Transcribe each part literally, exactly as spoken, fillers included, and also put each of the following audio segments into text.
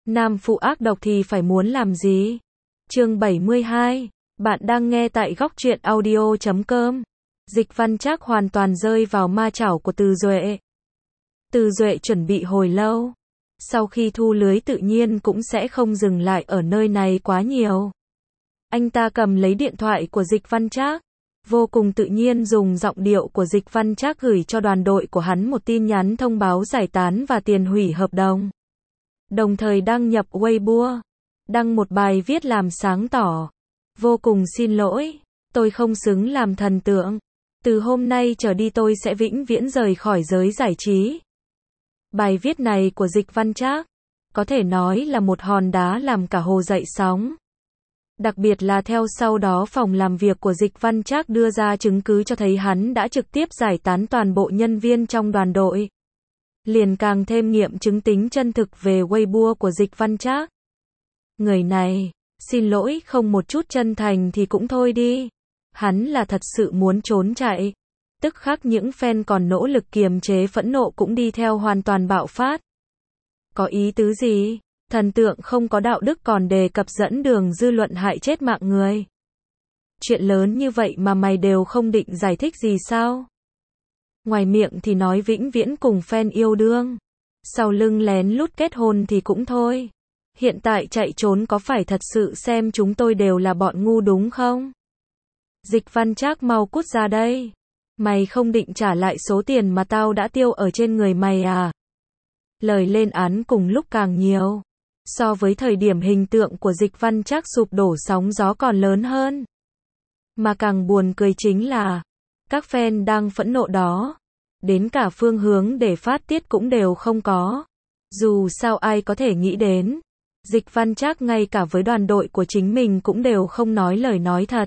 Nam phụ ác độc thì phải muốn làm gì? Chương bảy mươi hai. Bạn đang nghe tại góc truyện audio chấm com. Dịch Văn Trác hoàn toàn rơi vào ma chảo của Từ Duệ. Từ Duệ chuẩn bị hồi lâu. Sau khi thu lưới tự nhiên cũng sẽ không dừng lại ở nơi này quá nhiều. Anh ta cầm lấy điện thoại của Dịch Văn Trác, vô cùng tự nhiên dùng giọng điệu của Dịch Văn Trác gửi cho đoàn đội của hắn một tin nhắn thông báo giải tán và tiền hủy hợp đồng. Đồng thời đăng nhập Weibo, đăng một bài viết làm sáng tỏ. Vô cùng xin lỗi, tôi không xứng làm thần tượng. Từ hôm nay trở đi tôi sẽ vĩnh viễn rời khỏi giới giải trí. Bài viết này của Dịch Văn Trác, có thể nói là một hòn đá làm cả hồ dậy sóng. Đặc biệt là theo sau đó phòng làm việc của Dịch Văn Trác đưa ra chứng cứ cho thấy hắn đã trực tiếp giải tán toàn bộ nhân viên trong đoàn đội. Liền càng thêm nghiệm chứng tính chân thực về Weibo của Dịch Văn Trác. Người này, xin lỗi không một chút chân thành thì cũng thôi đi. Hắn là thật sự muốn trốn chạy. Tức khắc những fan còn nỗ lực kiềm chế phẫn nộ cũng đi theo hoàn toàn bạo phát. Có ý tứ gì? Thần tượng không có đạo đức còn đề cập dẫn đường dư luận hại chết mạng người. Chuyện lớn như vậy mà mày đều không định giải thích gì sao? Ngoài miệng thì nói vĩnh viễn cùng fan yêu đương. Sau lưng lén lút kết hôn thì cũng thôi. Hiện tại chạy trốn có phải thật sự xem chúng tôi đều là bọn ngu đúng không? Dịch Văn Trác mau cút ra đây. Mày không định trả lại số tiền mà tao đã tiêu ở trên người mày à? Lời lên án cùng lúc càng nhiều. So với thời điểm hình tượng của Dịch Văn Trác sụp đổ sóng gió còn lớn hơn. Mà càng buồn cười chính là, các fan đang phẫn nộ đó, đến cả phương hướng để phát tiết cũng đều không có. Dù sao ai có thể nghĩ đến, Dịch Văn Trác ngay cả với đoàn đội của chính mình cũng đều không nói lời nói thật.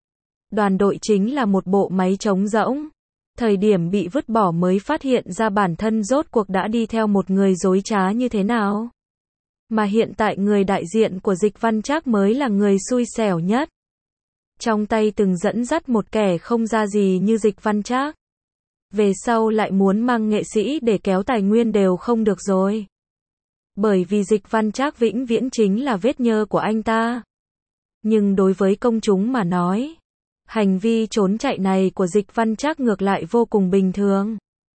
Đoàn đội chính là một bộ máy trống rỗng. Thời điểm bị vứt bỏ mới phát hiện ra bản thân rốt cuộc đã đi theo một người dối trá như thế nào. Mà hiện tại người đại diện của Dịch Văn Trác mới là người xui xẻo nhất. Trong tay từng dẫn dắt một kẻ không ra gì như Dịch Văn Trác. Về sau lại muốn mang nghệ sĩ để kéo tài nguyên đều không được rồi. Bởi vì Dịch Văn Trác vĩnh viễn chính là vết nhơ của anh ta. Nhưng đối với công chúng mà nói, hành vi trốn chạy này của Dịch Văn Trác ngược lại vô cùng bình thường.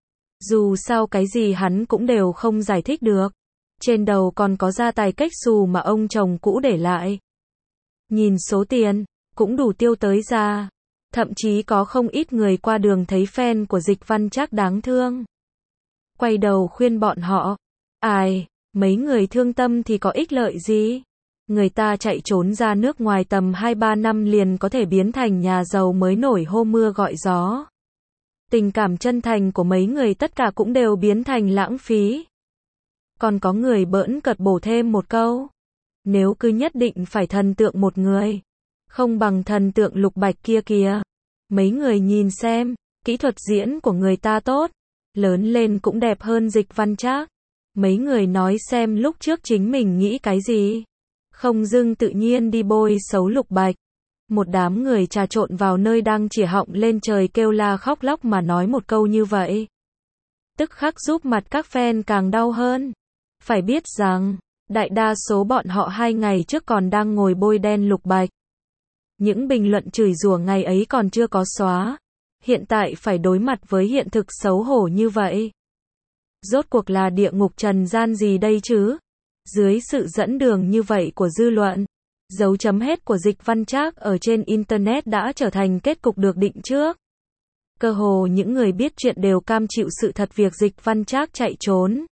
Dù sao cái gì hắn cũng đều không giải thích được. Trên đầu còn có gia tài cách xù mà ông chồng cũ để lại. Nhìn số tiền, cũng đủ tiêu tới ra. Thậm chí có không ít người qua đường thấy fan của Dịch Văn Trác đáng thương. Quay đầu khuyên bọn họ. Ai, mấy người thương tâm thì có ích lợi gì? Người ta chạy trốn ra nước ngoài tầm hai ba năm liền có thể biến thành nhà giàu mới nổi hô mưa gọi gió. Tình cảm chân thành của mấy người tất cả cũng đều biến thành lãng phí. Còn có người bỡn cợt bổ thêm một câu. Nếu cứ nhất định phải thần tượng một người, không bằng thần tượng Lục Bạch kia kìa. Mấy người nhìn xem, kỹ thuật diễn của người ta tốt, lớn lên cũng đẹp hơn Dịch Văn Trác. Mấy người nói xem lúc trước chính mình nghĩ cái gì. Không dưng tự nhiên đi bôi xấu Lục Bạch. Một đám người trà trộn vào nơi đang chĩa họng lên trời kêu la khóc lóc mà nói một câu như vậy. Tức khắc giúp mặt các fan càng đau hơn. Phải biết rằng, đại đa số bọn họ hai ngày trước còn đang ngồi bôi đen Lục Bạch. Những bình luận chửi rủa ngày ấy còn chưa có xóa. Hiện tại phải đối mặt với hiện thực xấu hổ như vậy. Rốt cuộc là địa ngục trần gian gì đây chứ? Dưới sự dẫn đường như vậy của dư luận, dấu chấm hết của Dịch Văn Trác ở trên Internet đã trở thành kết cục được định trước. Cơ hồ những người biết chuyện đều cam chịu sự thật việc Dịch Văn Trác chạy trốn.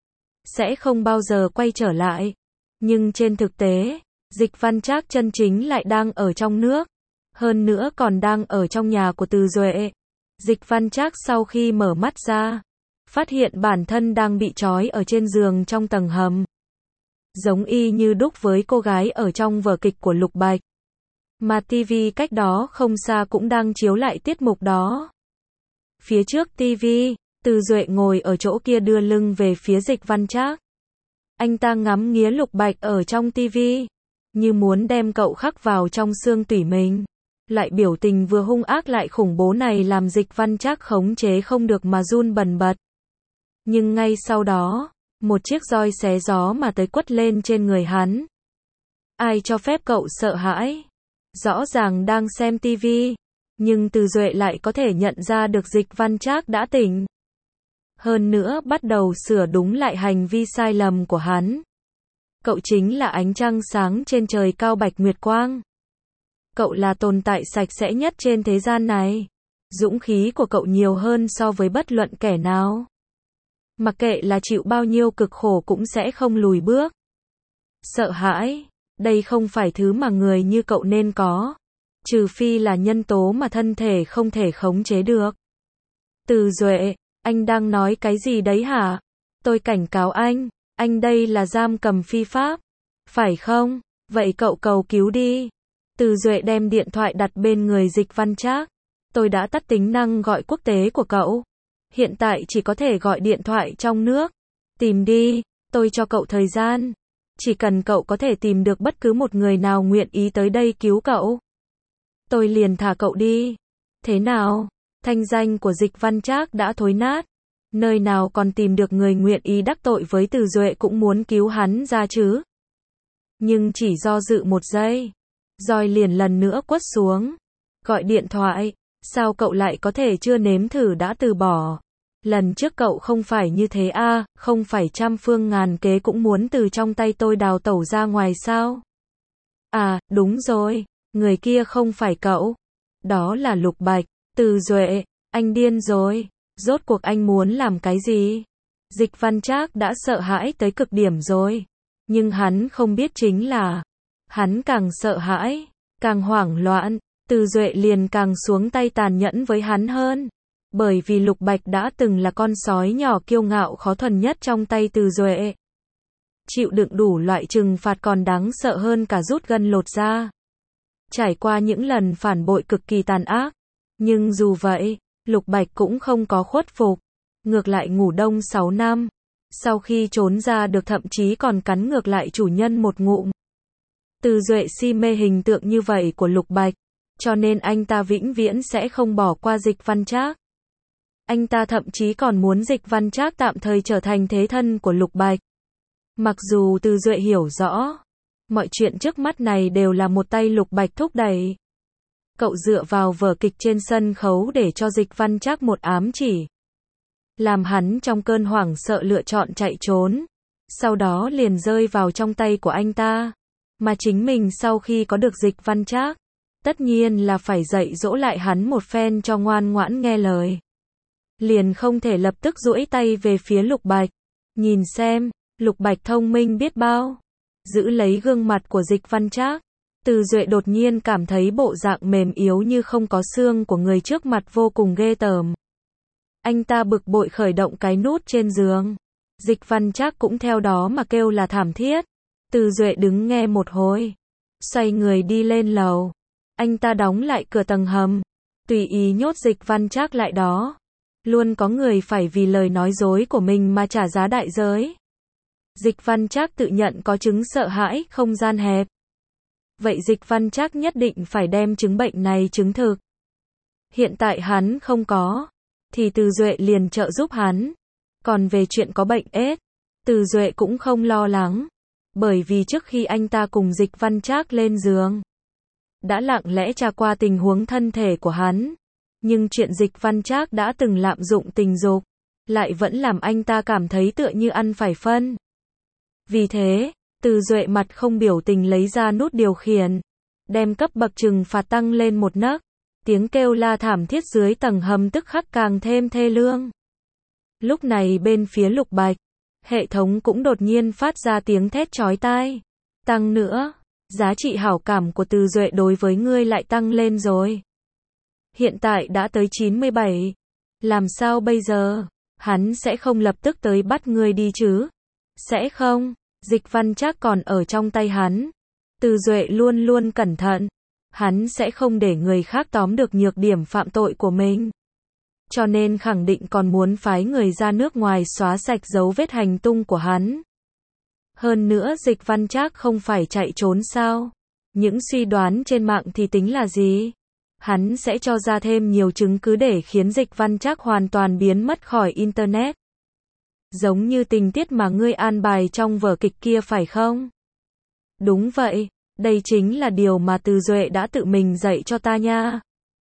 Sẽ không bao giờ quay trở lại. Nhưng trên thực tế, Dịch Văn Trác chân chính lại đang ở trong nước. Hơn nữa còn đang ở trong nhà của Từ Duệ. Dịch Văn Trác sau khi mở mắt ra, phát hiện bản thân đang bị trói ở trên giường trong tầng hầm. Giống y như đúc với cô gái ở trong vở kịch của Lục Bạch. Mà ti vi cách đó không xa cũng đang chiếu lại tiết mục đó. Phía trước ti vi, Từ Duệ ngồi ở chỗ kia đưa lưng về phía Dịch Văn Trác. Anh ta ngắm nghía Lục Bạch ở trong ti vi, như muốn đem cậu khắc vào trong xương tủy mình. Lại biểu tình vừa hung ác lại khủng bố này làm Dịch Văn Trác khống chế không được mà run bần bật. Nhưng ngay sau đó, Một chiếc roi xé gió mà tới quất lên trên người hắn. Ai cho phép cậu sợ hãi? Rõ ràng đang xem tivi, nhưng Từ Duệ lại có thể nhận ra được Dịch Văn Trác đã tỉnh. Hơn nữa bắt đầu sửa đúng lại hành vi sai lầm của hắn. Cậu chính là ánh trăng sáng trên trời cao bạch nguyệt quang. Cậu là tồn tại sạch sẽ nhất trên thế gian này. Dũng khí của cậu nhiều hơn so với bất luận kẻ nào. Mặc kệ là chịu bao nhiêu cực khổ cũng sẽ không lùi bước. Sợ hãi, đây không phải thứ mà người như cậu nên có. Trừ phi là nhân tố mà thân thể không thể khống chế được. Từ Duệ, anh đang nói cái gì đấy hả? Tôi cảnh cáo anh, anh đây là giam cầm phi pháp. Phải không? Vậy cậu cầu cứu đi. Từ Duệ đem điện thoại đặt bên người Dịch Văn Trác. Tôi đã tắt tính năng gọi quốc tế của cậu. Hiện tại chỉ có thể gọi điện thoại trong nước. Tìm đi, tôi cho cậu thời gian. Chỉ cần cậu có thể tìm được bất cứ một người nào nguyện ý tới đây cứu cậu, tôi liền thả cậu đi. Thế nào? Thanh danh của Dịch Văn Trác đã thối nát. Nơi nào còn tìm được người nguyện ý đắc tội với Từ Duệ cũng muốn cứu hắn ra chứ? Nhưng chỉ do dự một giây, roi liền lần nữa quất xuống. Gọi điện thoại, sao cậu lại có thể chưa nếm thử đã từ bỏ? Lần trước cậu không phải như thế à, không phải trăm phương ngàn kế cũng muốn từ trong tay tôi đào tẩu ra ngoài sao? À, đúng rồi, người kia không phải cậu. Đó là Lục Bạch. Từ Duệ, anh điên rồi. Rốt cuộc anh muốn làm cái gì? Dịch Văn Trác đã sợ hãi tới cực điểm rồi. Nhưng hắn không biết chính là, hắn càng sợ hãi, càng hoảng loạn, Từ Duệ liền càng xuống tay tàn nhẫn với hắn hơn. Bởi vì Lục Bạch đã từng là con sói nhỏ kiêu ngạo khó thuần nhất trong tay Từ Duệ. Chịu đựng đủ loại trừng phạt còn đáng sợ hơn cả rút gân lột da. Trải qua những lần phản bội cực kỳ tàn ác. Nhưng dù vậy, Lục Bạch cũng không có khuất phục. Ngược lại ngủ đông sáu năm. Sau khi trốn ra được thậm chí còn cắn ngược lại chủ nhân một ngụm. Từ Duệ si mê hình tượng như vậy của Lục Bạch. Cho nên anh ta vĩnh viễn sẽ không bỏ qua Dịch Văn Trác. Anh ta thậm chí còn muốn Dịch Văn Trác tạm thời trở thành thế thân của Lục Bạch. Mặc dù Từ Duệ hiểu rõ, mọi chuyện trước mắt này đều là một tay Lục Bạch thúc đẩy. Cậu dựa vào vở kịch trên sân khấu để cho Dịch Văn Trác một ám chỉ. Làm hắn trong cơn hoảng sợ lựa chọn chạy trốn. Sau đó liền rơi vào trong tay của anh ta. Mà chính mình sau khi có được Dịch Văn Trác, tất nhiên là phải dạy dỗ lại hắn một phen cho ngoan ngoãn nghe lời. Liền không thể lập tức duỗi tay về phía Lục Bạch. Nhìn xem, Lục Bạch thông minh biết bao. Giữ lấy gương mặt của Dịch Văn Trác. Từ Duệ đột nhiên cảm thấy bộ dạng mềm yếu như không có xương của người trước mặt vô cùng ghê tởm. Anh ta bực bội khởi động cái nút trên giường. Dịch Văn Trác cũng theo đó mà kêu là thảm thiết. Từ Duệ đứng nghe một hồi. Xoay người đi lên lầu. Anh ta đóng lại cửa tầng hầm. Tùy ý nhốt Dịch Văn Trác lại đó. Luôn có người phải vì lời nói dối của mình mà trả giá đại giới. Dịch Văn Trác tự nhận có chứng sợ hãi không gian hẹp. Vậy Dịch Văn Trác nhất định phải đem chứng bệnh này chứng thực. Hiện tại hắn không có, thì Từ Duệ liền trợ giúp hắn. Còn về chuyện có bệnh ết, Từ Duệ cũng không lo lắng. Bởi vì trước khi anh ta cùng Dịch Văn Trác lên giường, đã lặng lẽ tra qua tình huống thân thể của hắn. Nhưng chuyện Dịch Văn Trác đã từng lạm dụng tình dục, lại vẫn làm anh ta cảm thấy tựa như ăn phải phân. Vì thế, Từ Duệ mặt không biểu tình lấy ra nút điều khiển, đem cấp bậc trừng phạt tăng lên một nấc. Tiếng kêu la thảm thiết dưới tầng hầm tức khắc càng thêm thê lương. Lúc này bên phía Lục Bạch, hệ thống cũng đột nhiên phát ra tiếng thét chói tai. Tăng nữa, giá trị hảo cảm của Từ Duệ đối với ngươi lại tăng lên rồi. Hiện tại đã tới chín mươi bảy. Làm sao bây giờ? Hắn sẽ không lập tức tới bắt ngươi đi chứ? Sẽ không. Dịch Văn Trác còn ở trong tay hắn. Từ Duệ luôn luôn cẩn thận. Hắn sẽ không để người khác tóm được nhược điểm phạm tội của mình. Cho nên khẳng định còn muốn phái người ra nước ngoài xóa sạch dấu vết hành tung của hắn. Hơn nữa Dịch Văn Trác không phải chạy trốn sao? Những suy đoán trên mạng thì tính là gì? Hắn sẽ cho ra thêm nhiều chứng cứ để khiến Dịch Văn Trác hoàn toàn biến mất khỏi Internet. Giống như tình tiết mà ngươi an bài trong vở kịch kia phải không? Đúng vậy, đây chính là điều mà Từ Duệ đã tự mình dạy cho ta nha.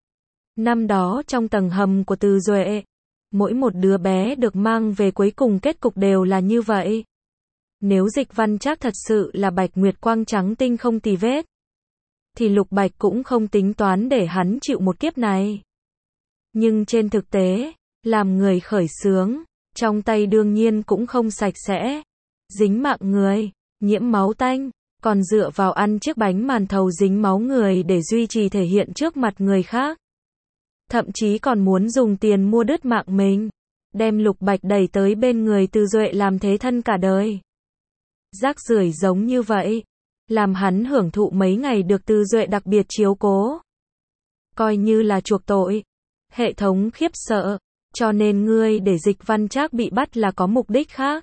Năm đó trong tầng hầm của Từ Duệ, mỗi một đứa bé được mang về cuối cùng kết cục đều là như vậy. Nếu Dịch Văn Trác thật sự là Bạch Nguyệt Quang trắng tinh không tì vết, thì Lục Bạch cũng không tính toán để hắn chịu một kiếp này. Nhưng trên thực tế, làm người khởi xướng, trong tay đương nhiên cũng không sạch sẽ. Dính mạng người, nhiễm máu tanh, còn dựa vào ăn chiếc bánh màn thầu dính máu người để duy trì thể hiện trước mặt người khác. Thậm chí còn muốn dùng tiền mua đứt mạng mình, đem Lục Bạch đẩy tới bên người Từ Duệ làm thế thân cả đời. Rác rưởi giống như vậy, làm hắn hưởng thụ mấy ngày được Từ Duệ đặc biệt chiếu cố. Coi như là chuộc tội. Hệ thống khiếp sợ, cho nên ngươi để Dịch Văn Trác bị bắt là có mục đích khác.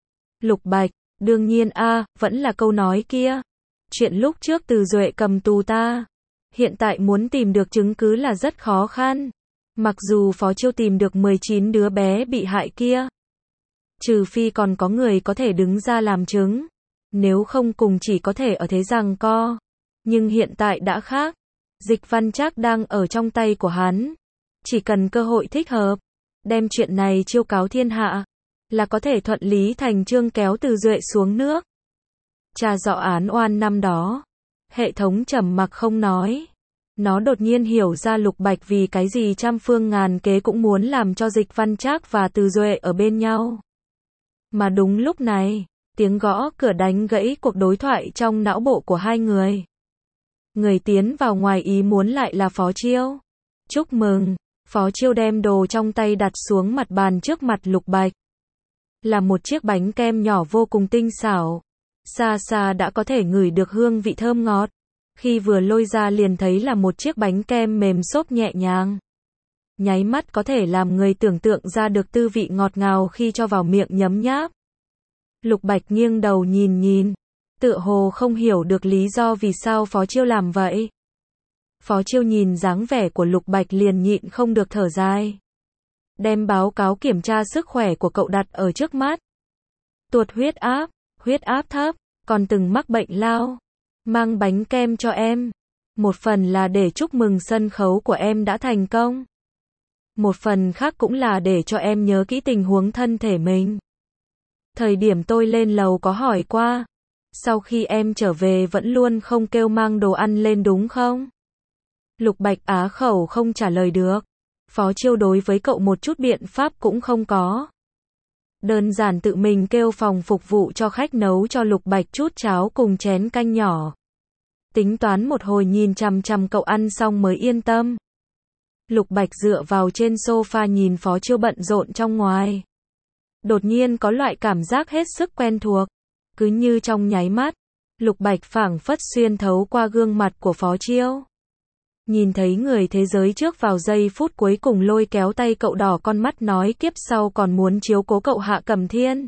Lục Bạch, đương nhiên a, à, vẫn là câu nói kia. Chuyện lúc trước Từ Duệ cầm tù ta, hiện tại muốn tìm được chứng cứ là rất khó khăn. Mặc dù Phó Chiêu tìm được mười chín đứa bé bị hại kia, trừ phi còn có người có thể đứng ra làm chứng, nếu không cùng chỉ có thể ở thế giằng co. Nhưng hiện tại đã khác, Dịch Văn Trác đang ở trong tay của hắn, chỉ cần cơ hội thích hợp, đem chuyện này chiêu cáo thiên hạ, là có thể thuận lý thành chương kéo Từ Duệ xuống nước. Tra rõ án oan năm đó, hệ thống trầm mặc không nói. Nó đột nhiên hiểu ra Lục Bạch vì cái gì trăm phương ngàn kế cũng muốn làm cho Dịch Văn Trác và Từ Duệ ở bên nhau. Mà đúng lúc này, tiếng gõ cửa đánh gãy cuộc đối thoại trong não bộ của hai người. Người tiến vào ngoài ý muốn lại là Phó Chiêu. Chúc mừng, Phó Chiêu đem đồ trong tay đặt xuống mặt bàn trước mặt Lục Bạch. Là một chiếc bánh kem nhỏ vô cùng tinh xảo. Xa xa đã có thể ngửi được hương vị thơm ngọt. Khi vừa lôi ra liền thấy là một chiếc bánh kem mềm xốp nhẹ nhàng. Nháy mắt có thể làm người tưởng tượng ra được tư vị ngọt ngào khi cho vào miệng nhấm nháp. Lục Bạch nghiêng đầu nhìn nhìn, tựa hồ không hiểu được lý do vì sao Phó Chiêu làm vậy. Phó Chiêu nhìn dáng vẻ của Lục Bạch liền nhịn không được thở dài. Đem báo cáo kiểm tra sức khỏe của cậu đặt ở trước mắt. Tuột huyết áp, huyết áp thấp, còn từng mắc bệnh lao. Mang bánh kem cho em. Một phần là để chúc mừng sân khấu của em đã thành công. Một phần khác cũng là để cho em nhớ kỹ tình huống thân thể mình. Thời điểm tôi lên lầu có hỏi qua. Sau khi em trở về vẫn luôn không kêu mang đồ ăn lên đúng không? Lục Bạch á khẩu không trả lời được. Phó Chiêu đối với cậu một chút biện pháp cũng không có. Đơn giản tự mình kêu phòng phục vụ cho khách nấu cho Lục Bạch chút cháo cùng chén canh nhỏ. Tính toán một hồi nhìn chằm chằm cậu ăn xong mới yên tâm. Lục Bạch dựa vào trên sofa nhìn Phó Chiêu bận rộn trong ngoài. Đột nhiên có loại cảm giác hết sức quen thuộc. Cứ như trong nháy mắt, Lục Bạch phảng phất xuyên thấu qua gương mặt của Phó Chiêu. Nhìn thấy người thế giới trước vào giây phút cuối cùng lôi kéo tay cậu đỏ con mắt nói kiếp sau còn muốn chiếu cố cậu Hạ Cẩm Thiên.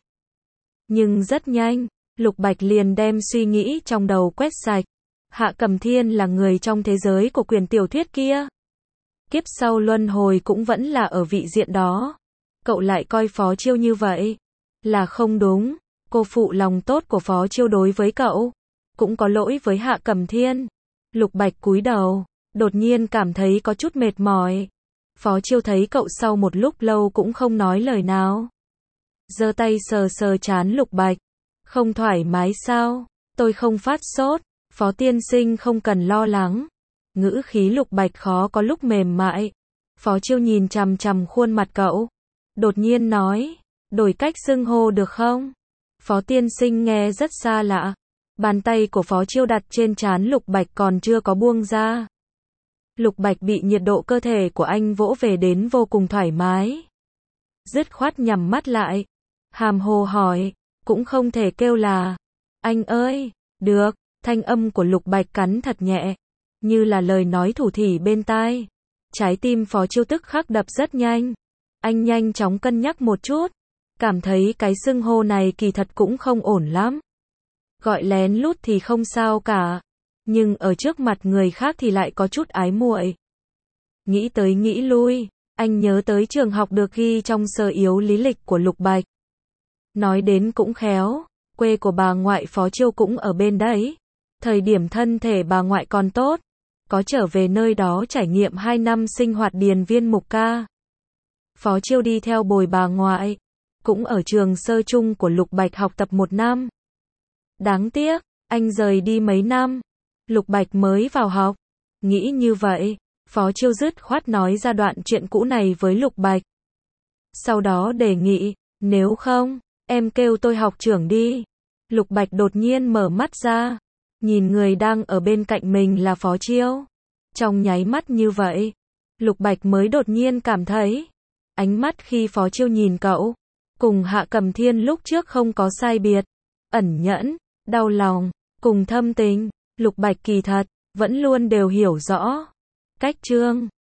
Nhưng rất nhanh, Lục Bạch liền đem suy nghĩ trong đầu quét sạch. Hạ Cẩm Thiên là người trong thế giới của quyển tiểu thuyết kia. Kiếp sau luân hồi cũng vẫn là ở vị diện đó. Cậu lại coi Phó Chiêu như vậy. Là không đúng. Cô phụ lòng tốt của Phó Chiêu đối với cậu. Cũng có lỗi với Hạ Cẩm Thiên. Lục Bạch cúi đầu. Đột nhiên cảm thấy có chút mệt mỏi. Phó Chiêu thấy cậu sau một lúc lâu cũng không nói lời nào. Giơ tay sờ sờ trán Lục Bạch. Không thoải mái sao? Tôi không phát sốt. Phó tiên sinh không cần lo lắng. Ngữ khí Lục Bạch khó có lúc mềm mại. Phó Chiêu nhìn chằm chằm khuôn mặt cậu. Đột nhiên nói. Đổi cách xưng hô được không? Phó tiên sinh nghe rất xa lạ. Bàn tay của Phó Chiêu đặt trên trán Lục Bạch còn chưa có buông ra. Lục Bạch bị nhiệt độ cơ thể của anh vỗ về đến vô cùng thoải mái. Dứt khoát nhắm mắt lại. Hàm hồ hỏi. Cũng không thể kêu là. Anh ơi. Được. Thanh âm của Lục Bạch cắn thật nhẹ. Như là lời nói thủ thỉ bên tai. Trái tim Phó Chiêu tức khắc đập rất nhanh. Anh nhanh chóng cân nhắc một chút. Cảm thấy cái xưng hô này kỳ thật cũng không ổn lắm. Gọi lén lút thì không sao cả. Nhưng ở trước mặt người khác thì lại có chút ái muội. Nghĩ tới nghĩ lui, anh nhớ tới trường học được ghi trong sơ yếu lý lịch của Lục Bạch. Nói đến cũng khéo, quê của bà ngoại Phó Chiêu cũng ở bên đấy. Thời điểm thân thể bà ngoại còn tốt, có trở về nơi đó trải nghiệm hai năm sinh hoạt điền viên mục ca. Phó Chiêu đi theo bồi bà ngoại, cũng ở trường sơ chung của Lục Bạch học tập một năm. Đáng tiếc, anh rời đi mấy năm, Lục Bạch mới vào học. Nghĩ như vậy, Phó Chiêu dứt khoát nói ra đoạn chuyện cũ này với Lục Bạch. Sau đó đề nghị, nếu không, em kêu tôi học trưởng đi. Lục Bạch đột nhiên mở mắt ra, nhìn người đang ở bên cạnh mình là Phó Chiêu. Trong nháy mắt như vậy, Lục Bạch mới đột nhiên cảm thấy, ánh mắt khi Phó Chiêu nhìn cậu, cùng Hạ Cầm Thiên lúc trước không có sai biệt. Ẩn nhẫn, đau lòng, cùng thâm tình, Lục Bạch kỳ thật, vẫn luôn đều hiểu rõ. Cách chương